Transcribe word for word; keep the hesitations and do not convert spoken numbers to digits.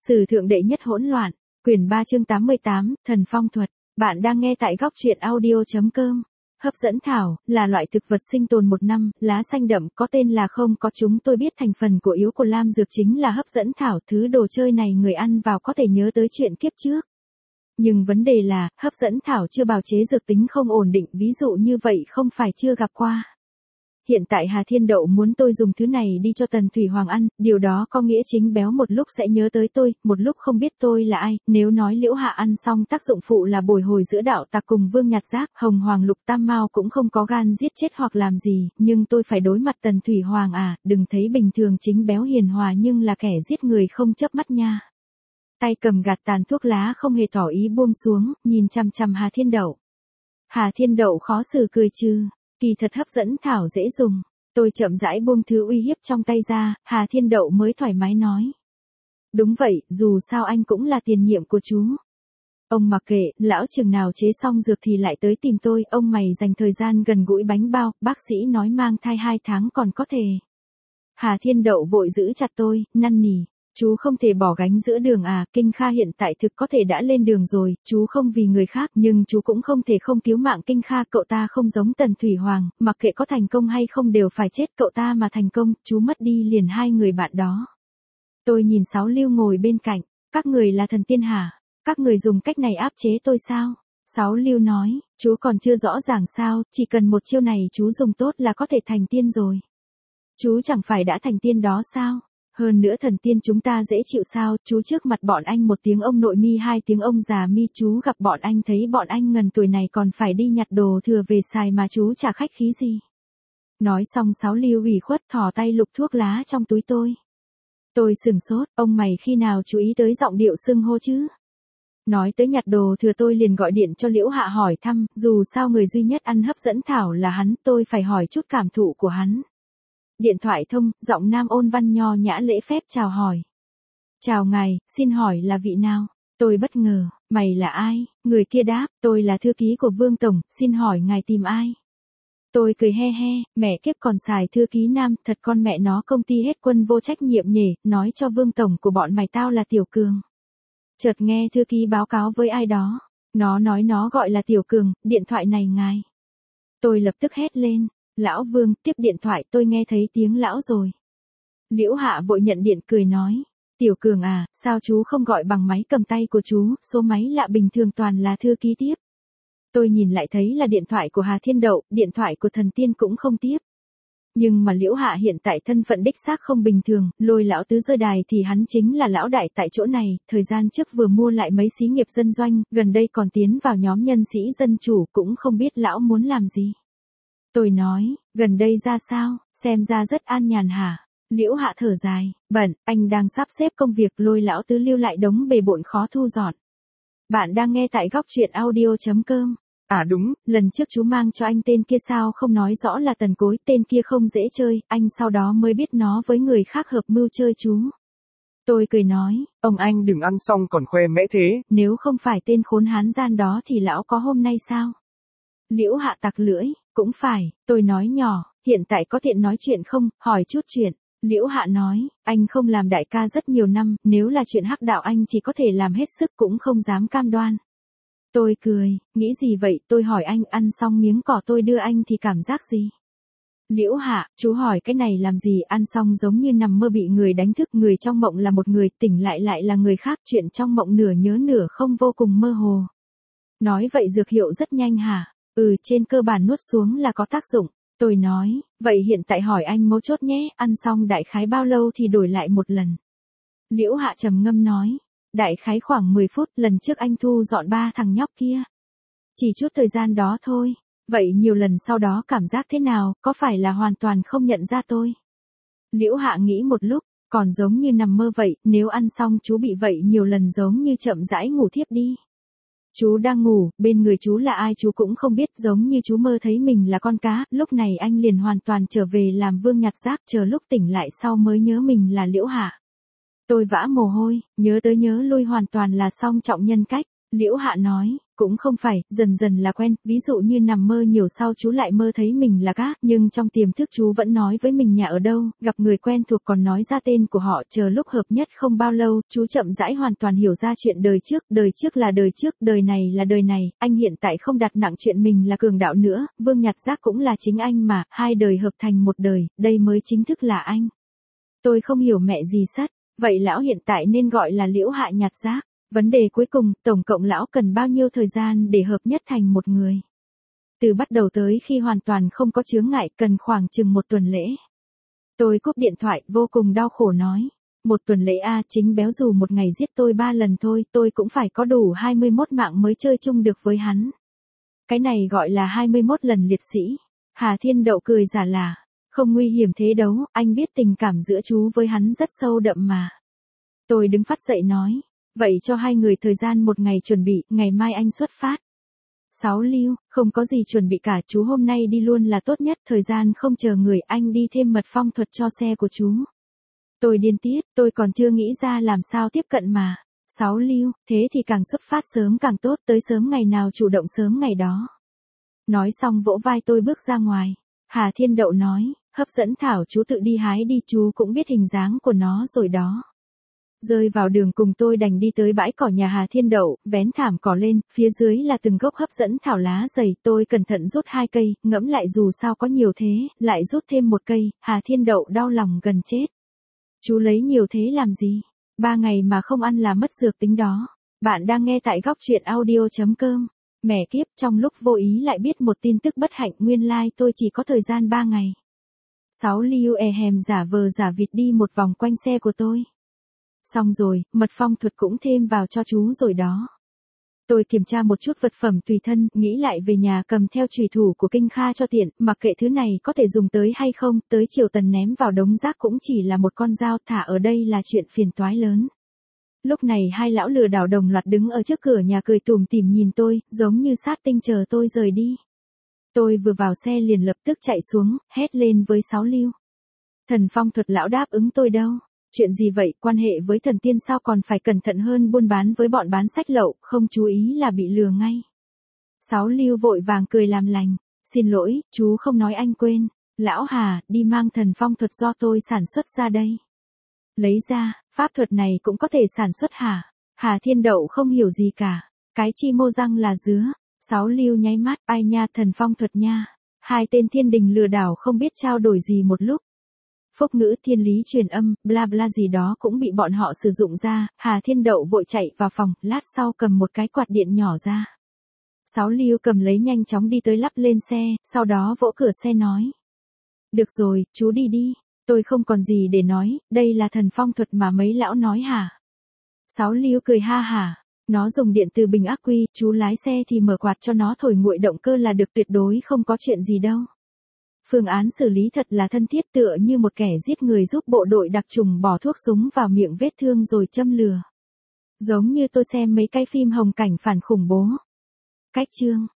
Sử thượng đệ nhất hỗn loạn, quyển ba chương tám mươi tám, thần phong thuật. Bạn đang nghe tại góc truyện audio.com. Hấp dẫn thảo, là loại thực vật sinh tồn một năm, lá xanh đậm, có tên là không có chúng tôi biết thành phần của yếu của lam dược chính là hấp dẫn thảo. Thứ đồ chơi này người ăn vào có thể nhớ tới chuyện kiếp trước. Nhưng vấn đề là, hấp dẫn thảo chưa bào chế dược tính không ổn định, ví dụ như vậy không phải chưa gặp qua. Hiện tại Hà Thiên Đậu muốn tôi dùng thứ này đi cho Tần Thủy Hoàng ăn, điều đó có nghĩa chính béo một lúc sẽ nhớ tới tôi, một lúc không biết tôi là ai, nếu nói Liễu Hạ ăn xong tác dụng phụ là bồi hồi giữa đạo tặc cùng Vương Nhặt Giác, Hồng Hoàng Lục Tam Mao cũng không có gan giết chết hoặc làm gì, nhưng tôi phải đối mặt Tần Thủy Hoàng à, đừng thấy bình thường chính béo hiền hòa nhưng là kẻ giết người không chớp mắt nha. Tay cầm gạt tàn thuốc lá không hề tỏ ý buông xuống, nhìn chằm chằm Hà Thiên Đậu. Hà Thiên Đậu khó xử cười trừ. Kỳ thật hấp dẫn thảo dễ dùng. Tôi chậm rãi buông thứ uy hiếp trong tay ra, Hà Thiên Đậu mới thoải mái nói. Đúng vậy, dù sao anh cũng là tiền nhiệm của chú. Ông mặc kệ, lão chừng nào chế xong dược thì lại tới tìm tôi, ông mày dành thời gian gần gũi bánh bao, bác sĩ nói mang thai hai tháng còn có thể. Hà Thiên Đậu vội giữ chặt tôi, năn nỉ. Chú không thể bỏ gánh giữa đường à, Kinh Kha hiện tại thực có thể đã lên đường rồi, chú không vì người khác, nhưng chú cũng không thể không cứu mạng Kinh Kha, cậu ta không giống Tần Thủy Hoàng, mặc kệ có thành công hay không đều phải chết, cậu ta mà thành công, chú mất đi liền hai người bạn đó. Tôi nhìn Sáu Lưu ngồi bên cạnh, các người là thần tiên hả? Các người dùng cách này áp chế tôi sao? Sáu Lưu nói, chú còn chưa rõ ràng sao, chỉ cần một chiêu này chú dùng tốt là có thể thành tiên rồi. Chú chẳng phải đã thành tiên đó sao? Hơn nữa thần tiên chúng ta dễ chịu sao, chú trước mặt bọn anh một tiếng ông nội mi hai tiếng ông già mi, chú gặp bọn anh thấy bọn anh ngần tuổi này còn phải đi nhặt đồ thừa về xài mà chú chả khách khí gì. Nói xong Sáu Lưu ủy khuất thò tay lục thuốc lá trong túi tôi. Tôi sừng sốt, ông mày khi nào chú ý tới giọng điệu xưng hô chứ? Nói tới nhặt đồ thừa tôi liền gọi điện cho Liễu Hạ hỏi thăm, dù sao người duy nhất ăn hấp dẫn thảo là hắn, tôi phải hỏi chút cảm thụ của hắn. Điện thoại thông, giọng nam ôn văn nho nhã lễ phép chào hỏi. Chào ngài, xin hỏi là vị nào? Tôi bất ngờ, mày là ai? Người kia đáp, tôi là thư ký của Vương Tổng, xin hỏi ngài tìm ai? Tôi cười he he, mẹ kiếp còn xài thư ký nam, thật con mẹ nó công ty hết quân vô trách nhiệm nhỉ, nói cho Vương Tổng của bọn mày tao là Tiểu Cường. Chợt nghe thư ký báo cáo với ai đó, nó nói nó gọi là Tiểu Cường, điện thoại này ngài. Tôi lập tức hét lên. Lão Vương, tiếp điện thoại, tôi nghe thấy tiếng lão rồi. Liễu Hạ vội nhận điện cười nói. Tiểu Cường à, sao chú không gọi bằng máy cầm tay của chú, số máy lạ bình thường toàn là thư ký tiếp. Tôi nhìn lại thấy là điện thoại của Hà Thiên Đậu, điện thoại của thần tiên cũng không tiếp. Nhưng mà Liễu Hạ hiện tại thân phận đích xác không bình thường, lôi lão tứ rơi đài thì hắn chính là lão đại tại chỗ này, thời gian trước vừa mua lại mấy xí nghiệp dân doanh, gần đây còn tiến vào nhóm nhân sĩ dân chủ, cũng không biết lão muốn làm gì. Tôi nói, gần đây ra sao, xem ra rất an nhàn hả? Liễu Hạ thở dài, bận, anh đang sắp xếp công việc, lôi lão tứ lưu lại đống bề bộn khó thu dọn. Bạn đang nghe tại góc truyện audio.com. À đúng, lần trước chú mang cho anh tên kia sao không nói rõ là Tần Cối, tên kia không dễ chơi, anh sau đó mới biết nó với người khác hợp mưu chơi chú. Tôi cười nói, ông anh đừng ăn xong còn khoe mẽ thế. Nếu không phải tên khốn hán gian đó thì lão có hôm nay sao? Liễu Hạ tặc lưỡi, cũng phải, tôi nói nhỏ, hiện tại có tiện nói chuyện không, hỏi chút chuyện. Liễu Hạ nói, anh không làm đại ca rất nhiều năm, nếu là chuyện hắc đạo anh chỉ có thể làm hết sức cũng không dám cam đoan. Tôi cười, nghĩ gì vậy, tôi hỏi anh ăn xong miếng cỏ tôi đưa anh thì cảm giác gì? Liễu Hạ, chú hỏi cái này làm gì, ăn xong giống như nằm mơ bị người đánh thức, người trong mộng là một người, tỉnh lại lại là người khác, chuyện trong mộng nửa nhớ nửa không vô cùng mơ hồ. Nói vậy dược hiệu rất nhanh hả? Ừ, trên cơ bản nuốt xuống là có tác dụng. Tôi nói, vậy hiện tại hỏi anh mấu chốt nhé, ăn xong đại khái bao lâu thì đổi lại một lần? Liễu Hạ trầm ngâm nói, đại khái khoảng mười phút, lần trước anh thu dọn ba thằng nhóc kia. Chỉ chút thời gian đó thôi, vậy nhiều lần sau đó cảm giác thế nào, có phải là hoàn toàn không nhận ra tôi? Liễu Hạ nghĩ một lúc, còn giống như nằm mơ vậy, nếu ăn xong chú bị vậy nhiều lần giống như chậm rãi ngủ thiếp đi. Chú đang ngủ, bên người chú là ai chú cũng không biết, giống như chú mơ thấy mình là con cá, lúc này anh liền hoàn toàn trở về làm Vương Nhặt Rác, chờ lúc tỉnh lại sau mới nhớ mình là Liễu Hạ. Tôi vã mồ hôi, nhớ tới nhớ lui hoàn toàn là song trọng nhân cách, Liễu Hạ nói, cũng không phải, dần dần là quen, ví dụ như nằm mơ nhiều sau chú lại mơ thấy mình là cá, nhưng trong tiềm thức chú vẫn nói với mình nhà ở đâu, gặp người quen thuộc còn nói ra tên của họ, chờ lúc hợp nhất không bao lâu, chú chậm rãi hoàn toàn hiểu ra chuyện đời trước, đời trước là đời trước, đời này là đời này, anh hiện tại không đặt nặng chuyện mình là cường đạo nữa, Vương Nhặt Giác cũng là chính anh mà, hai đời hợp thành một đời, đây mới chính thức là anh. Tôi không hiểu mẹ gì sắt, vậy lão hiện tại nên gọi là Liễu Hạ Nhặt Giác. Vấn đề cuối cùng, tổng cộng lão cần bao nhiêu thời gian để hợp nhất thành một người? Từ bắt đầu tới khi hoàn toàn không có chướng ngại, cần khoảng chừng một tuần lễ. Tôi cúp điện thoại, vô cùng đau khổ nói. Một tuần lễ a, chính béo dù một ngày giết tôi ba lần thôi, tôi cũng phải có đủ hai mươi mốt mạng mới chơi chung được với hắn. Cái này gọi là hai mươi mốt lần liệt sĩ. Hà Thiên Đậu cười giả là, không nguy hiểm thế đâu, anh biết tình cảm giữa chú với hắn rất sâu đậm mà. Tôi đứng phát dậy nói. Vậy cho hai người thời gian một ngày chuẩn bị, ngày mai anh xuất phát. Sáu Lưu, không có gì chuẩn bị cả, chú hôm nay đi luôn là tốt nhất, thời gian không chờ người, anh đi thêm mật phong thuật cho xe của chú. Tôi điên tiết, tôi còn chưa nghĩ ra làm sao tiếp cận mà. Sáu Lưu, thế thì càng xuất phát sớm càng tốt, tới sớm ngày nào chủ động sớm ngày đó. Nói xong vỗ vai tôi bước ra ngoài. Hà Thiên Đậu nói, hấp dẫn thảo chú tự đi hái đi, chú cũng biết hình dáng của nó rồi đó. Rơi vào đường cùng tôi đành đi tới bãi cỏ nhà Hà Thiên Đậu, vén thảm cỏ lên, phía dưới là từng gốc hấp dẫn thảo lá dày, tôi cẩn thận rút hai cây, ngẫm lại dù sao có nhiều thế, lại rút thêm một cây, Hà Thiên Đậu đau lòng gần chết. Chú lấy nhiều thế làm gì? Ba ngày mà không ăn là mất dược tính đó. Bạn đang nghe tại góc truyện audio chấm com. Mẹ kiếp, trong lúc vô ý lại biết một tin tức bất hạnh, nguyên lai like tôi chỉ có thời gian ba ngày. Sáu Liu e hèm giả vờ giả vịt đi một vòng quanh xe của tôi. Xong rồi, mật phong thuật cũng thêm vào cho chú rồi đó. Tôi kiểm tra một chút vật phẩm tùy thân, nghĩ lại về nhà cầm theo chùy thủ của Kinh Kha cho tiện, mặc kệ thứ này có thể dùng tới hay không, tới chiều tần ném vào đống rác cũng chỉ là một con dao, thả ở đây là chuyện phiền toái lớn. Lúc này hai lão lừa đảo đồng loạt đứng ở trước cửa nhà cười tủm tỉm nhìn tôi, giống như sát tinh chờ tôi rời đi. Tôi vừa vào xe liền lập tức chạy xuống, hét lên với Sáu Lưu. Thần phong thuật lão đáp ứng tôi đâu. Chuyện gì vậy, quan hệ với thần tiên sao còn phải cẩn thận hơn buôn bán với bọn bán sách lậu, không chú ý là bị lừa ngay. Sáu Lưu vội vàng cười làm lành, xin lỗi, chú không nói anh quên, lão Hà, đi mang thần phong thuật do tôi sản xuất ra đây. Lấy ra, pháp thuật này cũng có thể sản xuất hả? Hà Thiên Đậu không hiểu gì cả, cái chi mô răng là dứa, Sáu Lưu nháy mắt, ai nha, thần phong thuật nha, hai tên thiên đình lừa đảo không biết trao đổi gì một lúc. Phúc ngữ thiên lý truyền âm, bla bla gì đó cũng bị bọn họ sử dụng ra, Hà Thiên Đậu vội chạy vào phòng, lát sau cầm một cái quạt điện nhỏ ra. Sáu Lưu cầm lấy nhanh chóng đi tới lắp lên xe, sau đó vỗ cửa xe nói. Được rồi, chú đi đi, tôi không còn gì để nói, đây là thần phong thuật mà mấy lão nói hả? Sáu Lưu cười ha hả, nó dùng điện từ bình ắc quy, chú lái xe thì mở quạt cho nó thổi nguội động cơ là được, tuyệt đối không có chuyện gì đâu. Phương án xử lý thật là thân thiết, tựa như một kẻ giết người giúp bộ đội đặc trùng bỏ thuốc súng vào miệng vết thương rồi châm lửa. Giống như tôi xem mấy cái phim hồng cảnh phản khủng bố. Cách chương